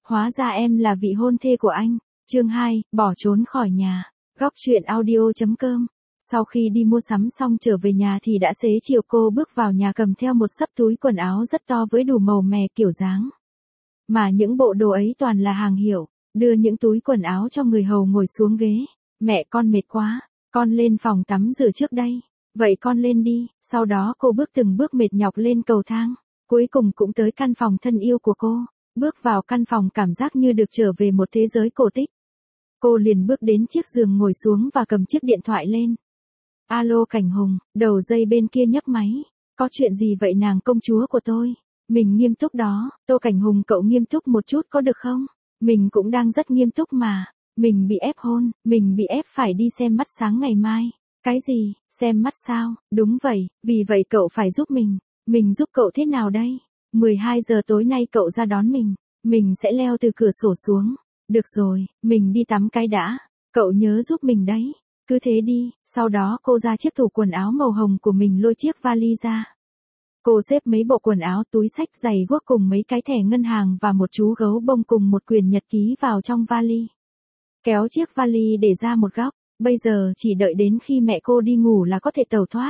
Hóa ra em là vị hôn thê của anh. Chương 2, bỏ trốn khỏi nhà. Góc truyện audio.com. Sau khi đi mua sắm xong trở về nhà thì đã xế chiều, cô bước vào nhà cầm theo một xấp túi quần áo rất to với đủ màu mè kiểu dáng. Mà những bộ đồ ấy toàn là hàng hiệu, đưa những túi quần áo cho người hầu ngồi xuống ghế. Mẹ con mệt quá, con lên phòng tắm rửa trước đây. Vậy con lên đi. Sau đó cô bước từng bước mệt nhọc lên cầu thang. Cuối cùng cũng tới căn phòng thân yêu của cô. Bước vào căn phòng cảm giác như được trở về một thế giới cổ tích. Cô liền bước đến chiếc giường ngồi xuống và cầm chiếc điện thoại lên. Alo Cảnh Hùng, đầu dây bên kia nhấc máy. Có chuyện gì vậy nàng công chúa của tôi? Mình nghiêm túc đó. Tô Cảnh Hùng, cậu nghiêm túc một chút có được không? Mình cũng đang rất nghiêm túc mà. Mình bị ép hôn, mình bị ép phải đi xem mắt sáng ngày mai. Cái gì? Xem mắt sao? Đúng vậy, vì vậy cậu phải giúp mình. Mình giúp cậu thế nào đây? 12 giờ tối nay cậu ra đón mình sẽ leo từ cửa sổ xuống. Được rồi, mình đi tắm cái đã. Cậu nhớ giúp mình đấy. Cứ thế đi. Sau đó cô ra chiếc tủ quần áo màu hồng của mình, lôi chiếc vali ra. Cô xếp mấy bộ quần áo, túi xách, giày guốc cùng mấy cái thẻ ngân hàng và một chú gấu bông cùng một quyển nhật ký vào trong vali. Kéo chiếc vali để ra một góc. Bây giờ chỉ đợi đến khi mẹ cô đi ngủ là có thể tẩu thoát.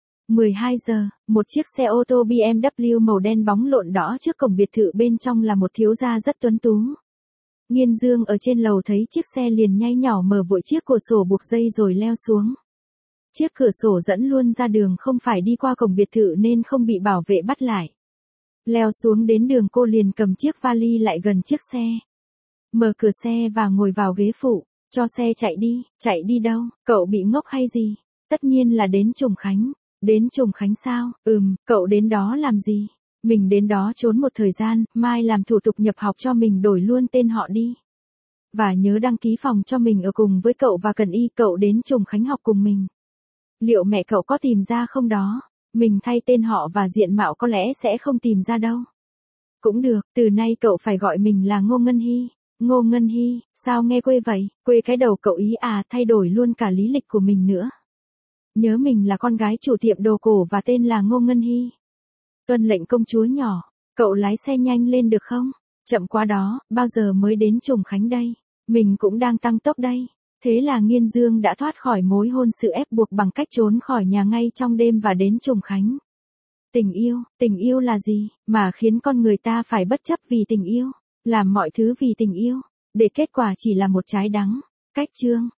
12 giờ, một chiếc xe ô tô BMW màu đen bóng lộn đỏ trước cổng biệt thự, bên trong là một thiếu gia rất tuấn tú. Nghiên Dương ở trên lầu thấy chiếc xe liền nhay nhỏ mở vội chiếc cửa sổ buộc dây rồi leo xuống. Chiếc cửa sổ dẫn luôn ra đường, không phải đi qua cổng biệt thự nên không bị bảo vệ bắt lại. Leo xuống đến đường, cô liền cầm chiếc vali lại gần chiếc xe. Mở cửa xe và ngồi vào ghế phụ. Cho xe chạy đi. Chạy đi đâu? Cậu bị ngốc hay gì? Tất nhiên là đến Trùng Khánh. Đến Trùng Khánh sao? Cậu đến đó làm gì? Mình đến đó trốn một thời gian, mai làm thủ tục nhập học cho mình đổi luôn tên họ đi. Và nhớ đăng ký phòng cho mình ở cùng với cậu và Cần Y. Cậu đến Trùng Khánh học cùng mình. Liệu mẹ cậu có tìm ra không đó? Mình thay tên họ và diện mạo có lẽ sẽ không tìm ra đâu. Cũng được, từ nay cậu phải gọi mình là Ngô Ngân Hy. Ngô Ngân Hy, sao nghe quê vậy? Quê cái đầu cậu ý à? Thay đổi luôn cả lý lịch của mình nữa. Nhớ mình là con gái chủ tiệm đồ cổ và tên là Ngô Ngân Hy. Tuân lệnh công chúa nhỏ. Cậu lái xe nhanh lên được không? Chậm quá đó, bao giờ mới đến Trùng Khánh đây? Mình cũng đang tăng tốc đây. Thế là Nghiên Dương đã thoát khỏi mối hôn sự ép buộc bằng cách trốn khỏi nhà ngay trong đêm và đến Trùng Khánh. Tình yêu là gì mà khiến con người ta phải bất chấp vì tình yêu, làm mọi thứ vì tình yêu, để kết quả chỉ là một trái đắng. Cách chương